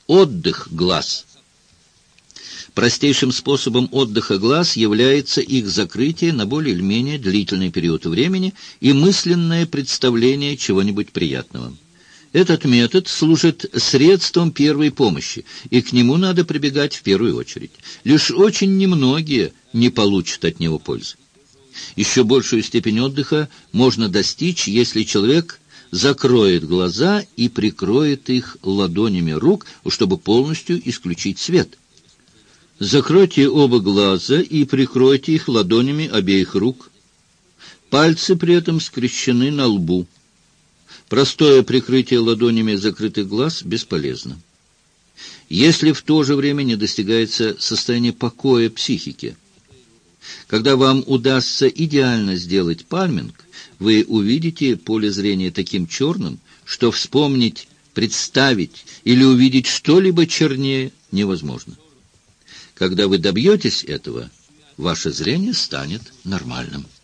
Отдых глаз. Простейшим способом отдыха глаз является их закрытие на более или менее длительный период времени и мысленное представление чего-нибудь приятного. Этот метод служит средством первой помощи, и к нему надо прибегать в первую очередь. Лишь очень немногие не получат от него пользы. Еще большую степень отдыха можно достичь, если человек закроет глаза и прикроет их ладонями рук, чтобы полностью исключить свет. Закройте оба глаза и прикройте их ладонями обеих рук. Пальцы при этом скрещены на лбу. Простое прикрытие ладонями закрытых глаз бесполезно. Если в то же время не достигается состояние покоя психики. Когда вам удастся идеально сделать пальминг, вы увидите поле зрения таким черным, что вспомнить, представить или увидеть что-либо чернее невозможно. Когда вы добьетесь этого, ваше зрение станет нормальным.